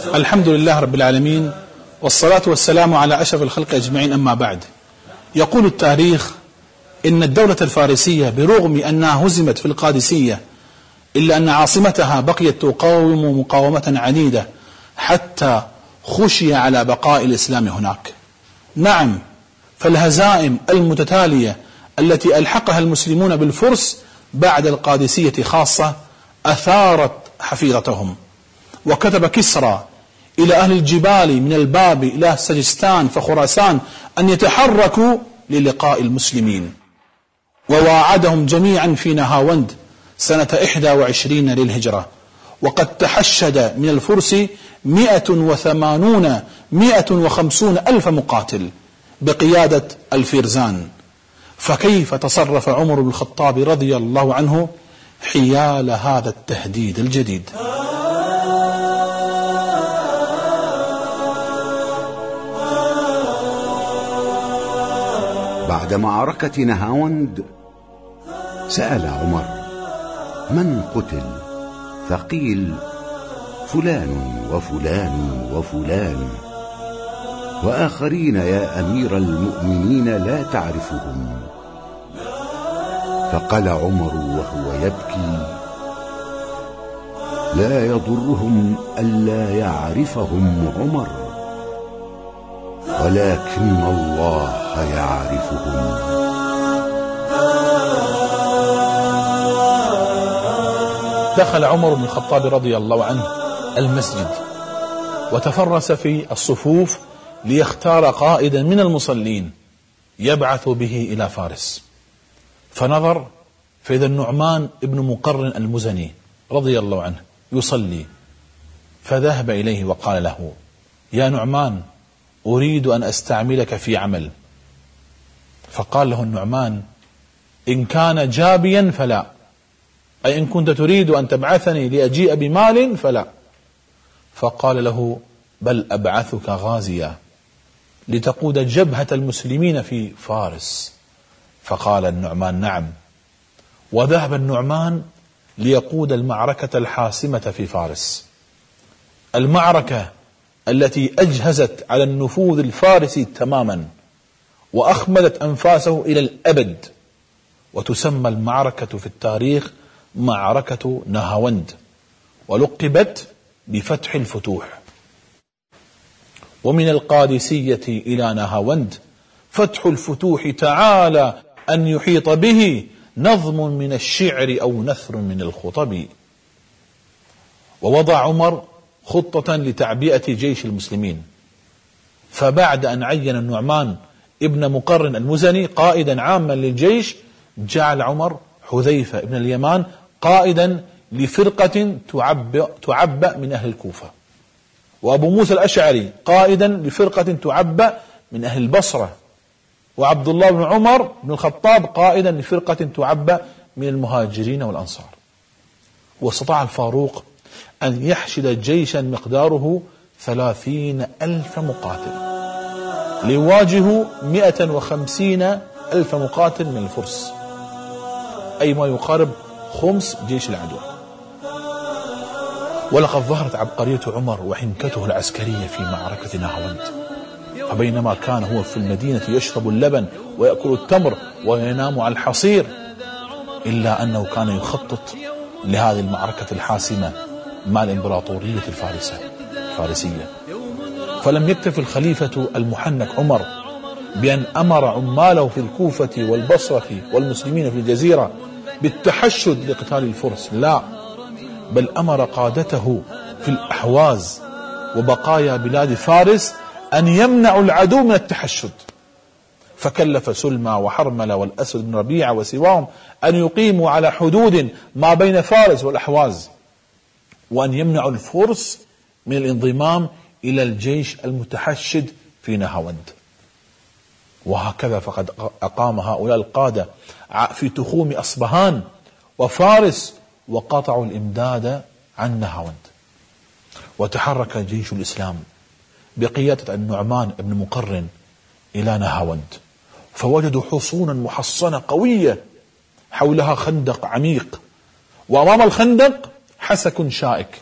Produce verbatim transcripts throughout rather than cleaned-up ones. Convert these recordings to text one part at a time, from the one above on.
الحمد لله رب العالمين، والصلاة والسلام على أشرف الخلق أجمعين، أما بعد. يقول التاريخ إن الدولة الفارسية برغم أنها هزمت في القادسية إلا أن عاصمتها بقيت تقاوم مقاومة عنيدة حتى خشي على بقاء الإسلام هناك. نعم، فالهزائم المتتالية التي ألحقها المسلمون بالفرس بعد القادسية خاصة أثارت حفيظتهم، وكتب كسرى إلى أهل الجبال من الباب إلى سجستان فخراسان أن يتحركوا للقاء المسلمين، وواعدهم جميعا في نهاوند سنة إحدى وعشرين للهجرة، وقد تحشد من الفرس مئة وثمانون مئة وخمسون ألف مقاتل بقيادة الفيرزان. فكيف تصرف عمر بن الخطاب رضي الله عنه حيال هذا التهديد الجديد؟ بعد معركة نهاوند سأل عمر: من قتل؟ فقيل: فلان وفلان وفلان وآخرين يا أمير المؤمنين لا تعرفهم. فقال عمر وهو يبكي: لا يضرهم ألا يعرفهم عمر، ولكن الله يعرفهم. دخل عمر بن الخطاب رضي الله عنه المسجد وتفرس في الصفوف ليختار قائدا من المصلين يبعث به إلى فارس، فنظر فإذا النعمان ابن مقرن المزني رضي الله عنه يصلي، فذهب إليه وقال له: يا نعمان، أريد أن أستعملك في عمل. فقال له النعمان: إن كان جابيا فلا، أي إن كنت تريد أن تبعثني لأجيء بمال فلا. فقال له: بل أبعثك غازيا لتقود جبهة المسلمين في فارس. فقال النعمان: نعم. وذهب النعمان ليقود المعركة الحاسمة في فارس، المعركة التي أجهزت على النفوذ الفارسي تماما وأخمدت أنفاسه إلى الأبد، وتسمى المعركة في التاريخ معركة نهاوند، ولقبت بفتح الفتوح. ومن القادسية إلى نهاوند فتح الفتوح تعالى أن يحيط به نظم من الشعر أو نثر من الخطب. ووضع عمر خطة لتعبئة جيش المسلمين، فبعد أن عين النعمان ابن مقرن المزني قائدا عاما للجيش، جعل عمر حذيفة ابن اليمان قائدا لفرقة تعبأ, تعبأ من أهل الكوفة، وأبو موسى الأشعري قائدا لفرقة تعبأ من أهل البصرة، وعبد الله بن عمر بن الخطاب قائدا لفرقة تعبأ من المهاجرين والأنصار. واستطاع الفاروق أن يحشد جيشا مقداره ثلاثين ألف مقاتل ليواجهوا مئة وخمسين ألف مقاتل من الفرس، أي ما يقارب خمس جيش العدو. ولقد ظهرت عبقرية عمر وحنكته العسكرية في معركة نهاوند. فبينما كان هو في المدينة يشرب اللبن ويأكل التمر وينام على الحصير، إلا أنه كان يخطط لهذه المعركة الحاسمة مع الإمبراطورية الفارسية. فلم يكتف الخليفة المحنك عمر بأن أمر عماله في الكوفة والبصرة والمسلمين في الجزيرة بالتحشد لقتال الفرس، لا، بل أمر قادته في الأحواز وبقايا بلاد فارس أن يمنعوا العدو من التحشد. فكلف سلمى وحرملة والأسود بن ربيعة وسواهم أن يقيموا على حدود ما بين فارس والأحواز، وأن يمنعوا الفرس من الانضمام إلى الجيش المتحشد في نهاوند. وهكذا فقد أقام هؤلاء القادة في تخوم أصبهان وفارس وقطعوا الإمداد عن نهاوند. وتحرك جيش الإسلام بقيادة النعمان بن مقرن إلى نهاوند، فوجدوا حصونا محصنة قوية حولها خندق عميق، وأمام الخندق حسك شائك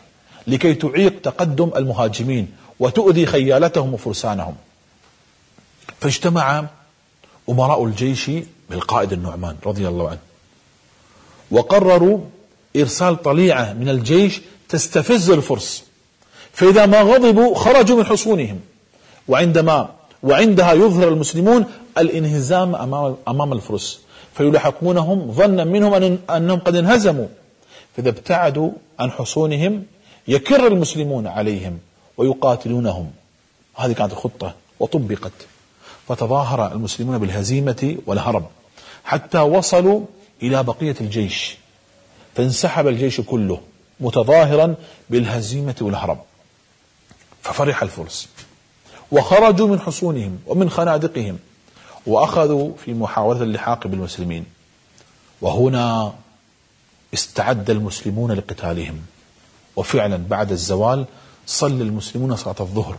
لكي تعيق تقدم المهاجمين وتؤذي خيالتهم وفرسانهم. فاجتمع أمراء الجيش بالقائد النعمان رضي الله عنه، وقرروا إرسال طليعة من الجيش تستفز الفرس، فإذا ما غضبوا خرجوا من حصونهم، وعندما وعندها يظهر المسلمون الانهزام أمام أمام الفرس فيلاحقونهم ظنا منهم أن أنهم قد انهزموا، فإذا ابتعدوا عن حصونهم يكر المسلمون عليهم ويقاتلونهم. هذه كانت الخطة وطبقت، فتظاهر المسلمون بالهزيمة والهرب حتى وصلوا إلى بقية الجيش، فانسحب الجيش كله متظاهرا بالهزيمة والهرب. ففرح الفرس وخرجوا من حصونهم ومن خنادقهم وأخذوا في محاولة اللحاق بالمسلمين. وهنا استعد المسلمون لقتالهم، وفعلا بعد الزوال صلى المسلمون صلاة الظهر،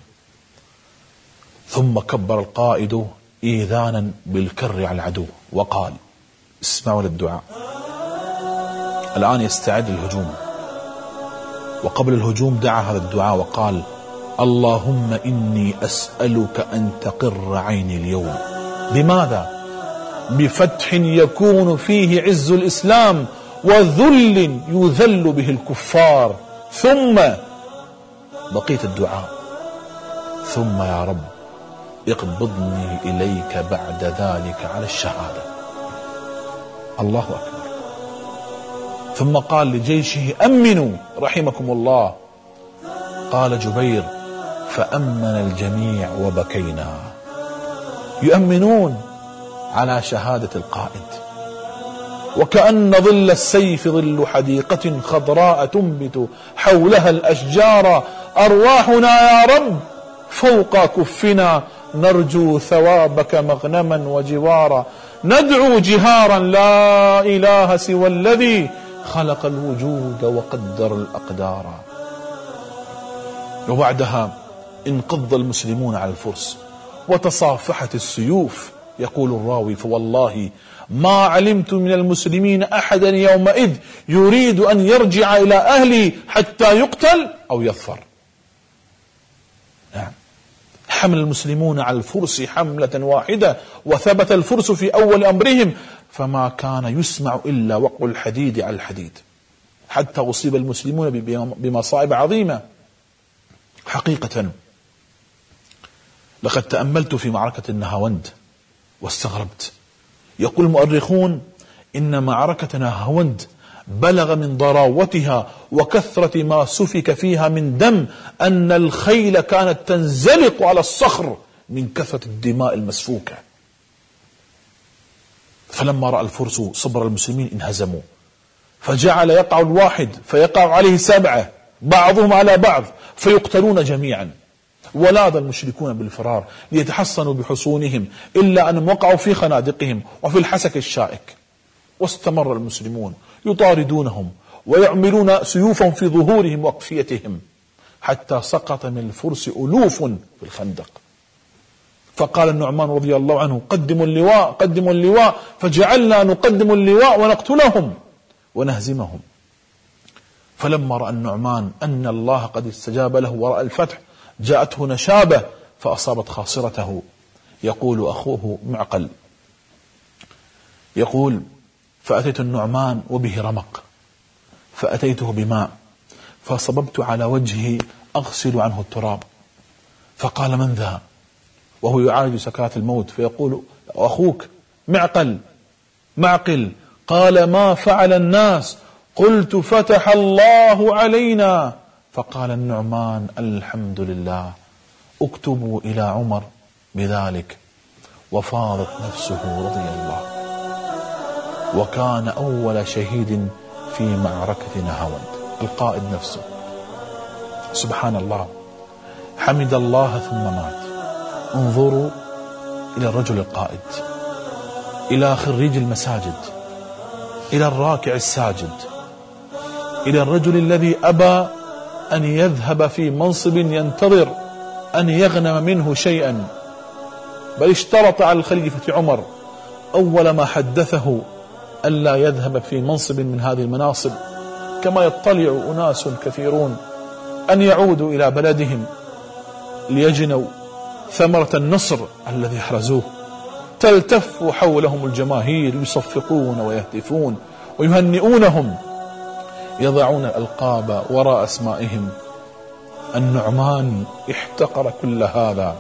ثم كبر القائد إيذانا بالكر على العدو وقال: اسمعوا للدعاء. الآن يستعد للهجوم، وقبل الهجوم دعا هذا الدعاء وقال: اللهم إني أسألك أن تقر عيني اليوم. بماذا؟ بفتح يكون فيه عز الإسلام وذل يذل به الكفار. ثم بقيت الدعاء: ثم يا رب اقبضني إليك بعد ذلك على الشهادة. الله أكبر. ثم قال لجيشه: أمنوا رحمكم الله. قال جبير: فأمن الجميع وبكينا. يؤمنون على شهادة القائد، وكأن ظل السيف ظل حديقة خضراء تنبت حولها الأشجار. أرواحنا يا رب فوق كفنا نرجو ثوابك مغنما وجوارا. ندعو جهارا لا إله سوى الذي خلق الوجود وقدر الأقدار. وبعدها انقض المسلمون على الفرس وتصافحت السيوف. يقول الراوي: فوالله ما علمت من المسلمين أحدا يومئذ يريد أن يرجع إلى أهله حتى يقتل أو يظفر. نعم، حمل المسلمون على الفرس حملة واحدة، وثبت الفرس في أول أمرهم، فما كان يسمع إلا وقع الحديد على الحديد، حتى أصيب المسلمون بمصائب عظيمة. حقيقة لقد تأملت في معركة النهاوند واستغربت. يقول المؤرخون: إن معركة نهاوند بلغ من ضراوتها وكثرة ما سفك فيها من دم أن الخيل كانت تنزلق على الصخر من كثرة الدماء المسفوكة. فلما رأى الفرس صبر المسلمين انهزموا، فجعل يقع الواحد فيقع عليه سبعة بعضهم على بعض فيقتلون جميعا. ولاذ المشركون بالفرار ليتحصنوا بحصونهم، إلا أنهم وقعوا في خنادقهم وفي الحسك الشائك. واستمر المسلمون يطاردونهم ويعملون سيوفهم في ظهورهم وأقفيتهم، حتى سقط من الفرس ألوف في الخندق. فقال النعمان رضي الله عنه: قدموا اللواء قدموا اللواء. فجعلنا نقدم اللواء ونقتلهم ونهزمهم. فلما رأى النعمان أن الله قد استجاب له ورأى الفتح، جاءته نشابة فأصابت خاصرته. يقول أخوه معقل، يقول: فأتيت النعمان وبه رمق، فأتيته بماء فصببت على وجهه أغسل عنه التراب، فقال: من ذا؟ وهو يعالج سكرات الموت. فيقول أخوك معقل معقل. قال: ما فعل الناس؟ قلت: فتح الله علينا. فقال النعمان: الحمد لله، اكتبوا إلى عمر بذلك. وفاضت نفسه رضي الله، وكان أول شهيد في معركة نهاوند، القائد نفسه. سبحان الله، حمد الله ثم مات. انظروا إلى الرجل القائد، إلى خريج المساجد، إلى الراكع الساجد، إلى الرجل الذي أبى أن يذهب في منصب ينتظر أن يغنم منه شيئا، بل اشترط على الخليفة عمر أول ما حدثه ألا يذهب في منصب من هذه المناصب، كما يطلع أناس كثيرون أن يعودوا إلى بلدهم ليجنوا ثمرة النصر الذي احرزوه. تلتف حولهم الجماهير يصفقون ويهتفون ويهنئونهم، يضعون الألقاب وراء أسمائهم. النعمان احتقر كل هذا،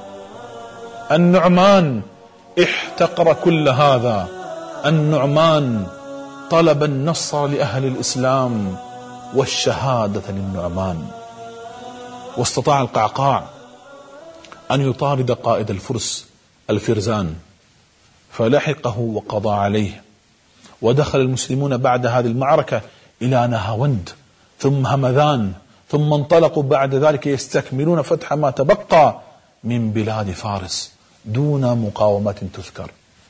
النعمان احتقر كل هذا، النعمان طلب النصر لأهل الإسلام والشهادة للنعمان. واستطاع القعقاع أن يطارد قائد الفرس الفرزان فلحقه وقضى عليه. ودخل المسلمون بعد هذه المعركة إلى نهاوند ثم همذان، ثم انطلقوا بعد ذلك يستكملون فتح ما تبقى من بلاد فارس دون مقاومة تذكر.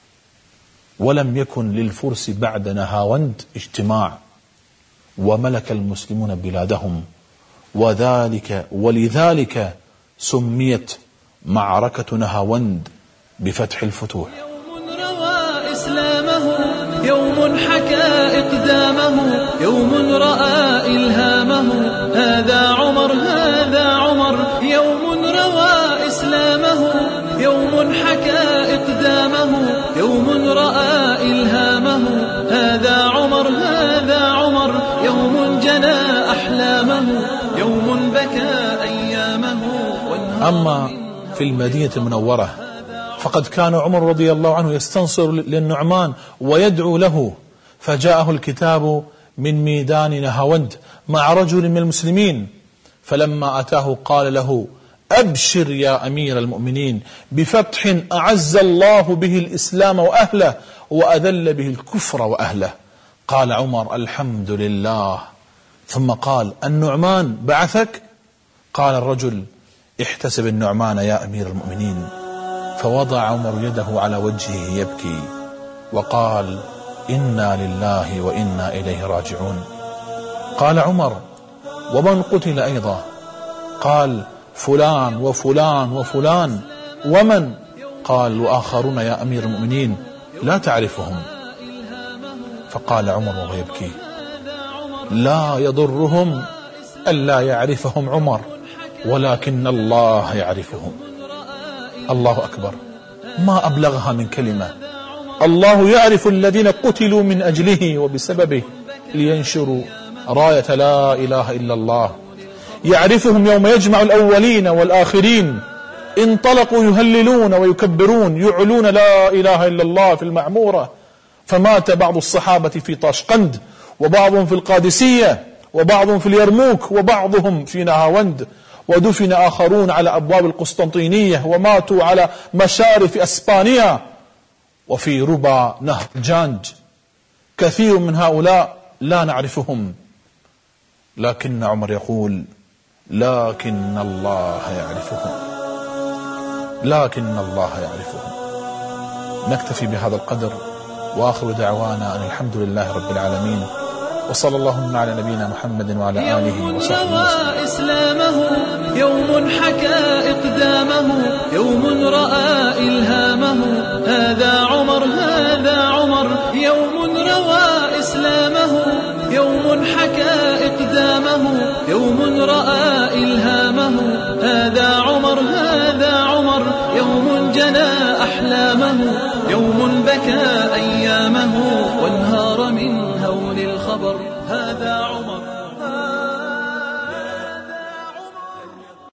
ولم يكن للفرس بعد نهاوند اجتماع، وملك المسلمون بلادهم، وذلك ولذلك سميت معركة نهاوند بفتح الفتوح. يوم روى إسلامه، يوم حكى إقدامه، يوم رأى إلهامه، هذا عمر هذا عمر. يوم روى إسلامه، يوم حكى إقدامه، يوم رأى إلهامه، هذا عمر هذا عمر. يوم جنى أحلامه، يوم بكى أيامه. أما في المدينة المنورة فقد كان عمر رضي الله عنه يستنصر للنعمان ويدعو له، فجاءه الكتاب من ميدان نهاوند مع رجل من المسلمين، فلما أتاه قال له: أبشر يا أمير المؤمنين بفتح أعز الله به الإسلام وأهله وأذل به الكفر وأهله. قال عمر: الحمد لله. ثم قال: النعمان بعثك؟ قال الرجل: احتسب النعمان يا أمير المؤمنين. فوضع عمر يده على وجهه يبكي وقال: إنا لله وإنا إليه راجعون. قال عمر: ومن قتل أيضا؟ قال: فلان وفلان وفلان. ومن؟ قال: وآخرون يا أمير المؤمنين لا تعرفهم. فقال عمر وهو يبكي: لا يضرهم ألا يعرفهم عمر، ولكن الله يعرفهم. الله أكبر، ما أبلغها من كلمة. الله يعرف الذين قتلوا من أجله وبسببه لينشروا راية لا إله إلا الله. يعرفهم يوم يجمع الأولين والآخرين، انطلقوا يهللون ويكبرون يعلون لا إله إلا الله في المعمورة. فمات بعض الصحابة في طاشقند، وبعضهم في القادسية، وبعضهم في اليرموك، وبعضهم في نهاوند، ودفن آخرون على أبواب القسطنطينية، وماتوا على مشارف أسبانيا وفي ربا نهر جانج. كثير من هؤلاء لا نعرفهم، لكن عمر يقول: لكن الله يعرفهم، لكن الله يعرفهم. نكتفي بهذا القدر، وآخر دعوانا أن الحمد لله رب العالمين، وصلى اللهم على نبينا محمد وعلى آله وصحبه وسلم. إسلامه، يوم حكى إقدامه، يوم رأى إلهامه، هذا عمر هذا عمر. يوم روى إسلامه، يوم حكى إقدامه، يوم رأى إلهامه،